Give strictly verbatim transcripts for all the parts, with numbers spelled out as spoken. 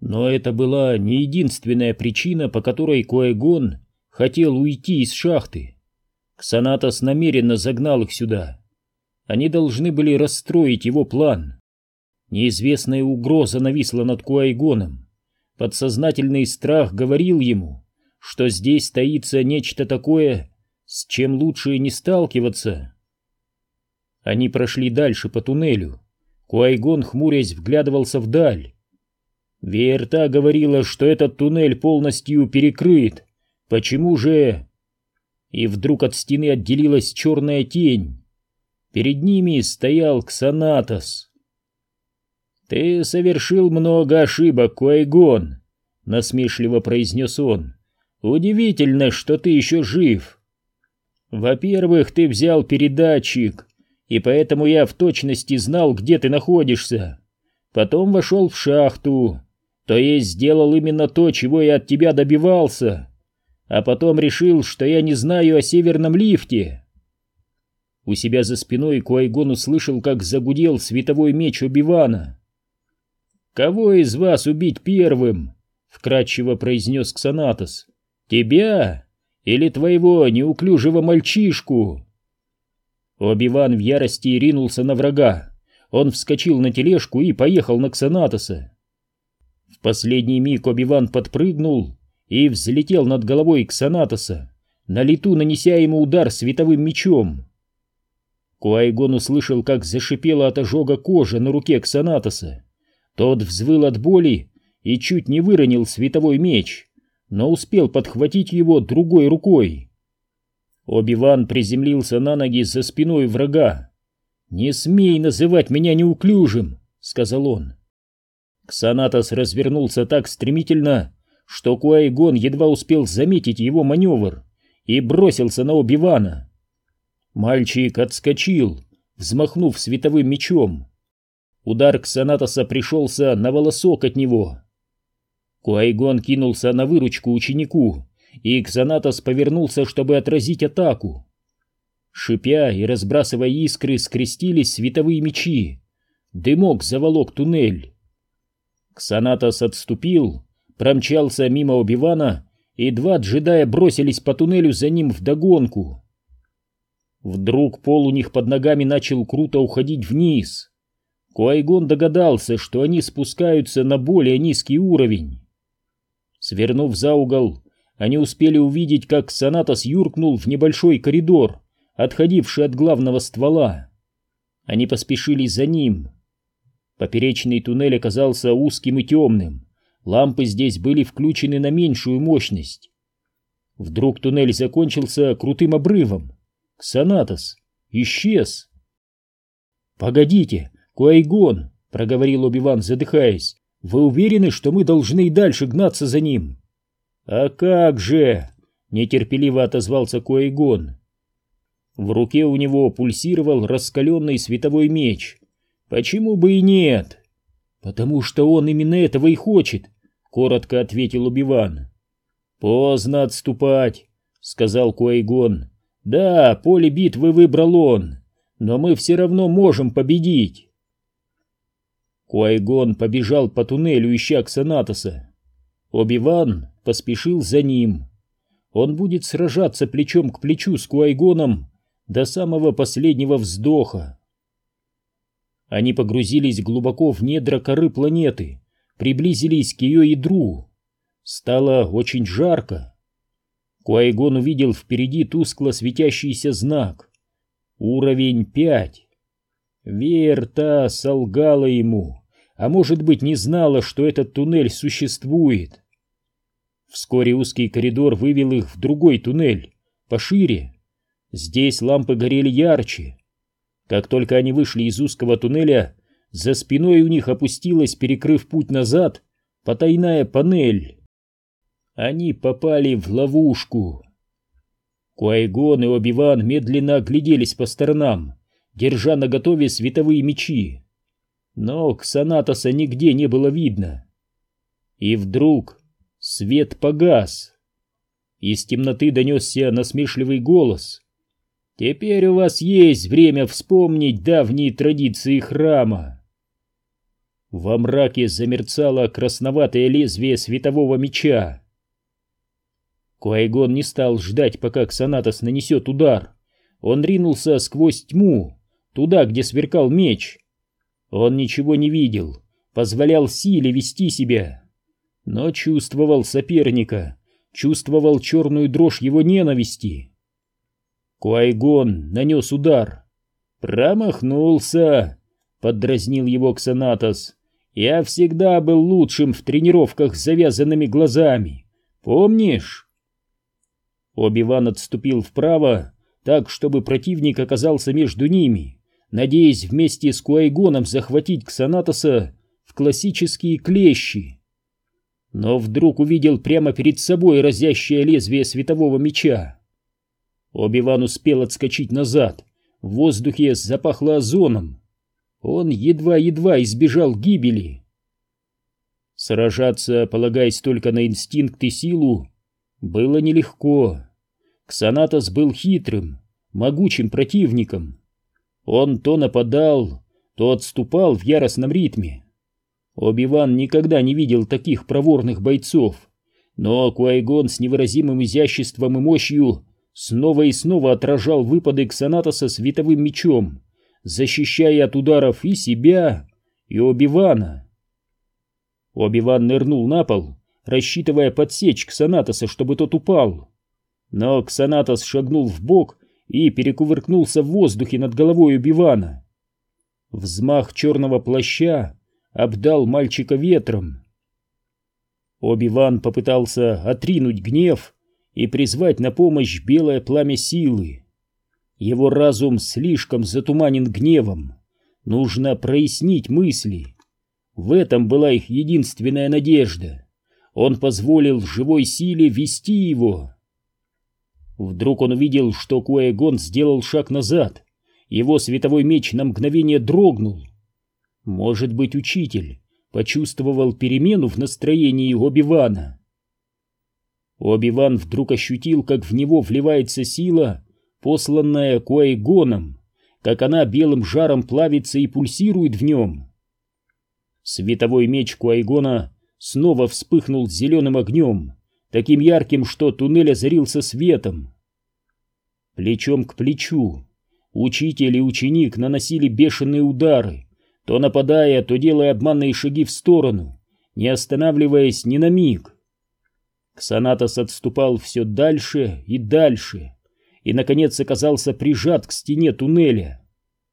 Но это была не единственная причина, по которой Куай-Гон хотел уйти из шахты. Ксанатос намеренно загнал их сюда. Они должны были расстроить его план. Неизвестная угроза нависла над Куай-Гоном. Подсознательный страх говорил ему, что здесь таится нечто такое, с чем лучше не сталкиваться. Они прошли дальше по туннелю. Куай-Гон, хмурясь, вглядывался вдаль. Веерта говорила, что этот туннель полностью перекрыт. Почему же... И вдруг от стены отделилась черная тень. Перед ними стоял Ксанатос. «Ты совершил много ошибок, Куай-Гон», — насмешливо произнес он. «Удивительно, что ты еще жив. Во-первых, ты взял передатчик, и поэтому я в точности знал, где ты находишься. Потом вошел в шахту, то есть сделал именно то, чего я от тебя добивался, а потом решил, что я не знаю о северном лифте». У себя за спиной Куай-Гон услышал, как загудел световой меч Оби-Вана. «Кого из вас убить первым?» — вкратчиво произнес Ксанатос. «Тебя или твоего неуклюжего мальчишку?» Оби-Ван в ярости ринулся на врага. Он вскочил на тележку и поехал на Ксанатоса. В последний миг Оби-Ван подпрыгнул и взлетел над головой Ксанатоса, на лету нанеся ему удар световым мечом. Куай-Гон услышал, как зашипела от ожога кожа на руке Ксанатоса. Тот взвыл от боли и чуть не выронил световой меч, но успел подхватить его другой рукой. Оби-Ван приземлился на ноги за спиной врага. «Не смей называть меня неуклюжим», — сказал он. Ксанатос развернулся так стремительно, что Куай-Гон едва успел заметить его маневр и бросился на Оби-Вана. Мальчик отскочил, взмахнув световым мечом. Удар Ксанатоса пришелся на волосок от него. Куай-Гон кинулся на выручку ученику, и Ксанатос повернулся, чтобы отразить атаку. Шипя и разбрасывая искры, скрестились световые мечи. Дымок заволок туннель. Ксанатос отступил, промчался мимо Оби-Вана, и два джедая бросились по туннелю за ним вдогонку. Вдруг пол у них под ногами начал круто уходить вниз. Куай-Гон догадался, что они спускаются на более низкий уровень. Свернув за угол, они успели увидеть, как Ксанатос юркнул в небольшой коридор, отходивший от главного ствола. Они поспешили за ним. Поперечный туннель оказался узким и темным. Лампы здесь были включены на меньшую мощность. Вдруг туннель закончился крутым обрывом. Ксанатос исчез. «Погодите, Куай-Гон», — проговорил Оби-Ван, задыхаясь, — «вы уверены, что мы должны и дальше гнаться за ним?» «А как же!» — нетерпеливо отозвался Куай-Гон. В руке у него пульсировал раскаленный световой меч. «Почему бы и нет?» «Потому что он именно этого и хочет», — коротко ответил Оби-Ван. «Поздно отступать», — сказал Куай-Гон. «Да, поле битвы выбрал он, но мы все равно можем победить». Куай-Гон побежал по туннелю, ища Ксанатоса. Оби-Ван поспешил за ним. Он будет сражаться плечом к плечу с Куай-Гоном до самого последнего вздоха. Они погрузились глубоко в недра коры планеты, приблизились к ее ядру. Стало очень жарко. Куай-Гон увидел впереди тускло светящийся знак. Уровень пять. Веерта солгала ему, а может быть, не знала, что этот туннель существует. Вскоре узкий коридор вывел их в другой туннель, пошире. Здесь лампы горели ярче. Как только они вышли из узкого туннеля, за спиной у них опустилась, перекрыв путь назад, потайная панель. Они попали в ловушку. Куай-Гон и Оби-Ван медленно огляделись по сторонам, держа наготове световые мечи. Но Ксанатоса нигде не было видно. И вдруг свет погас. Из темноты донесся насмешливый голос. «Теперь у вас есть время вспомнить давние традиции храма». Во мраке замерцало красноватое лезвие светового меча. Куай-Гон не стал ждать, пока Ксанатос нанесет удар. Он ринулся сквозь тьму, туда, где сверкал меч. Он ничего не видел, позволял силе вести себя, но чувствовал соперника, чувствовал черную дрожь его ненависти. Куай-Гон нанес удар. «Промахнулся!» — поддразнил его Ксанатос. «Я всегда был лучшим в тренировках с завязанными глазами. Помнишь?» Оби-Ван отступил вправо, так, чтобы противник оказался между ними, надеясь вместе с Куай-Гоном захватить Ксанатоса в классические клещи. Но вдруг увидел прямо перед собой разящее лезвие светового меча. Оби-Ван успел отскочить назад, в воздухе запахло озоном. Он едва-едва избежал гибели. Сражаться, полагаясь только на инстинкт и силу, было нелегко. Ксанатос был хитрым, могучим противником. Он то нападал, то отступал в яростном ритме. Оби-Ван никогда не видел таких проворных бойцов, но Куай-Гон с невыразимым изяществом и мощью снова и снова отражал выпады Ксанатоса световым мечом, защищая от ударов и себя, и Оби-Вана. Оби-Ван нырнул на пол, рассчитывая подсечь Ксанатоса, чтобы тот упал. Но Ксанатос шагнул вбок и перекувыркнулся в воздухе над головой Оби-Вана. Взмах черного плаща обдал мальчика ветром. Оби-Ван попытался отринуть гнев и призвать на помощь белое пламя силы. Его разум слишком затуманен гневом. Нужно прояснить мысли. В этом была их единственная надежда. Он позволил живой силе вести его. Вдруг он увидел, что Куай-Гон сделал шаг назад. Его световой меч на мгновение дрогнул. Может быть, учитель почувствовал перемену в настроении Оби-Вана. Оби-Ван вдруг ощутил, как в него вливается сила, посланная Куай-Гоном, как она белым жаром плавится и пульсирует в нем. Световой меч Куай-Гона снова вспыхнул зеленым огнем, таким ярким, что туннель озарился светом. Плечом к плечу учитель и ученик наносили бешеные удары, то нападая, то делая обманные шаги в сторону, не останавливаясь ни на миг. Ксанатос отступал все дальше и дальше, и, наконец, оказался прижат к стене туннеля.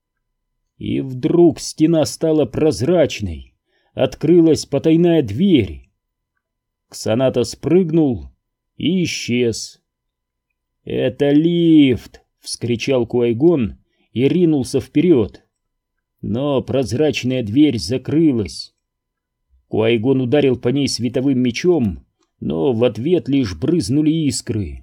И вдруг стена стала прозрачной, открылась потайная дверь. Ксанатос прыгнул и исчез. «Это лифт!» — вскричал Куай-Гон и ринулся вперед. Но прозрачная дверь закрылась. Куай-Гон ударил по ней световым мечом, но в ответ лишь брызнули искры.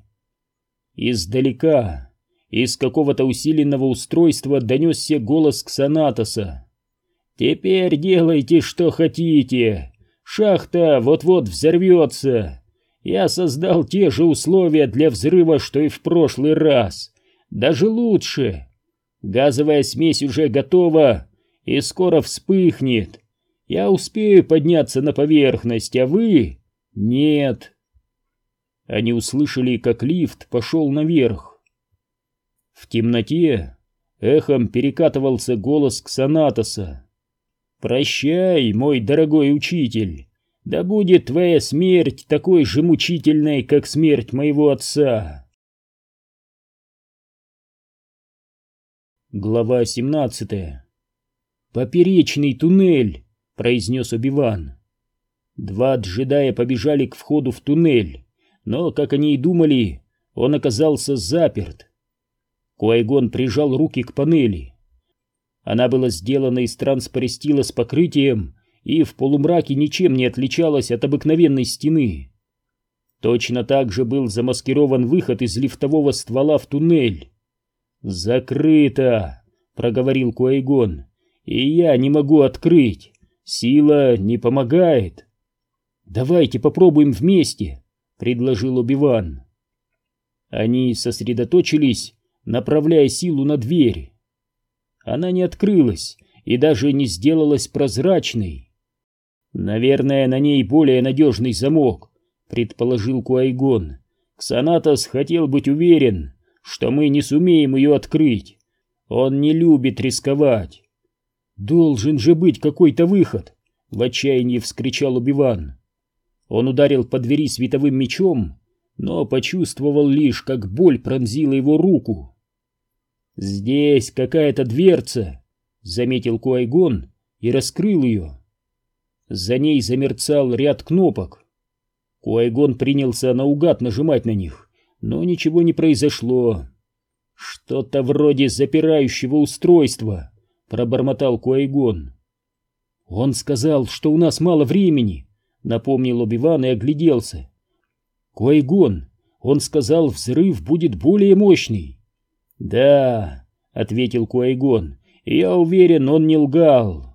Издалека, из какого-то усиленного устройства, донесся голос Ксанатоса. «Теперь делайте, что хотите. Шахта вот-вот взорвется. Я создал те же условия для взрыва, что и в прошлый раз. Даже лучше. Газовая смесь уже готова и скоро вспыхнет. Я успею подняться на поверхность, а вы... нет». Они услышали, как лифт пошел наверх. В темноте эхом перекатывался голос Ксанатоса. «Прощай, мой дорогой учитель, да будет твоя смерть такой же мучительной, как смерть моего отца». Глава семнадцатая. «Поперечный туннель», — произнес Оби-Ван. Два джедая побежали к входу в туннель, но, как они и думали, он оказался заперт. Куай-Гон прижал руки к панели. Она была сделана из транспористила с покрытием и в полумраке ничем не отличалась от обыкновенной стены. Точно так же был замаскирован выход из лифтового ствола в туннель. «Закрыто!» — проговорил Куай-Гон. «И я не могу открыть. Сила не помогает». «Давайте попробуем вместе», — предложил Оби-Ван. Они сосредоточились, направляя силу на дверь. Она не открылась и даже не сделалась прозрачной. «Наверное, на ней более надежный замок», — предположил Куайгон. «Ксанатос хотел быть уверен, что мы не сумеем ее открыть. Он не любит рисковать». «Должен же быть какой-то выход!» — в отчаянии вскричал Оби-Ван. Он ударил по двери световым мечом, но почувствовал лишь, как боль пронзила его руку. «Здесь какая-то дверца», — заметил Куайгон и раскрыл ее. За ней замерцал ряд кнопок. Куайгон принялся наугад нажимать на них, но ничего не произошло. «Что-то вроде запирающего устройства», — пробормотал Куайгон. «Он сказал, что у нас мало времени», — напомнил Оби-Ван и огляделся. «Куайгон, он сказал, взрыв будет более мощный». «Да», — ответил Куайгон, — «я уверен, он не лгал».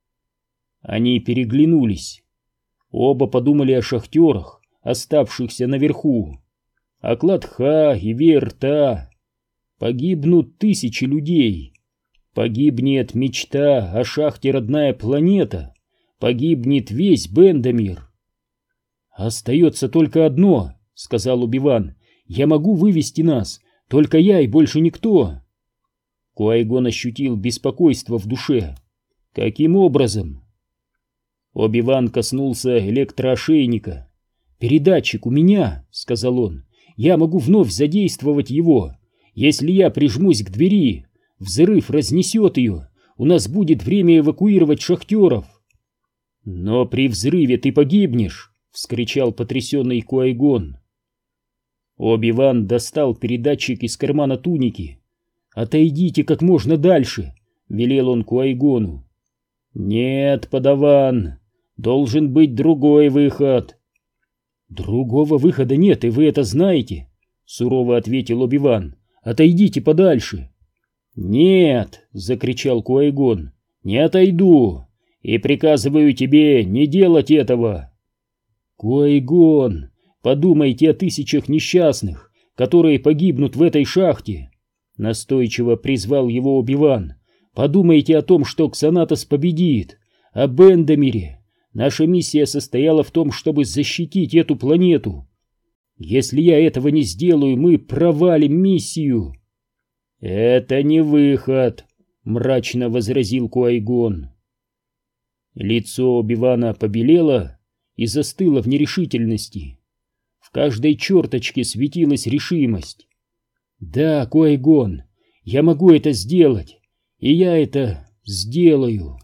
Они переглянулись. Оба подумали о шахтерах, оставшихся наверху. О Кладха и Верта. Погибнут тысячи людей. Погибнет мечта о шахте «Родная планета». Погибнет весь Бендамир. «Остается только одно», — сказал Оби-Ван. «Я могу вывести нас, только я и больше никто». Куайгон ощутил беспокойство в душе. «Каким образом?» Оби-Ван коснулся электроошейника. «Передатчик у меня», — сказал он. «Я могу вновь задействовать его. Если я прижмусь к двери, взрыв разнесет ее. У нас будет время эвакуировать шахтеров». «Но при взрыве ты погибнешь», — вскричал потрясенный Куайгон. Оби-Ван достал передатчик из кармана туники. «Отойдите как можно дальше», — велел он Куайгону. «Нет, подаван, должен быть другой выход». «Другого выхода нет, и вы это знаете», — сурово ответил Оби-Ван. «Отойдите подальше». «Нет», — закричал Куайгон, — «не отойду, и приказываю тебе не делать этого». «Куайгон, подумайте о тысячах несчастных, которые погибнут в этой шахте», — настойчиво призвал его Оби-Ван. «Подумайте о том, что Ксанатос победит, о Бендамире. Наша миссия состояла в том, чтобы защитить эту планету. Если я этого не сделаю, мы провалим миссию». «Это не выход», — мрачно возразил Куайгон. Лицо Оби-Вана побелело и застыло в нерешительности. В каждой черточке светилась решимость. «Да, Куайгон, я могу это сделать, и я это сделаю».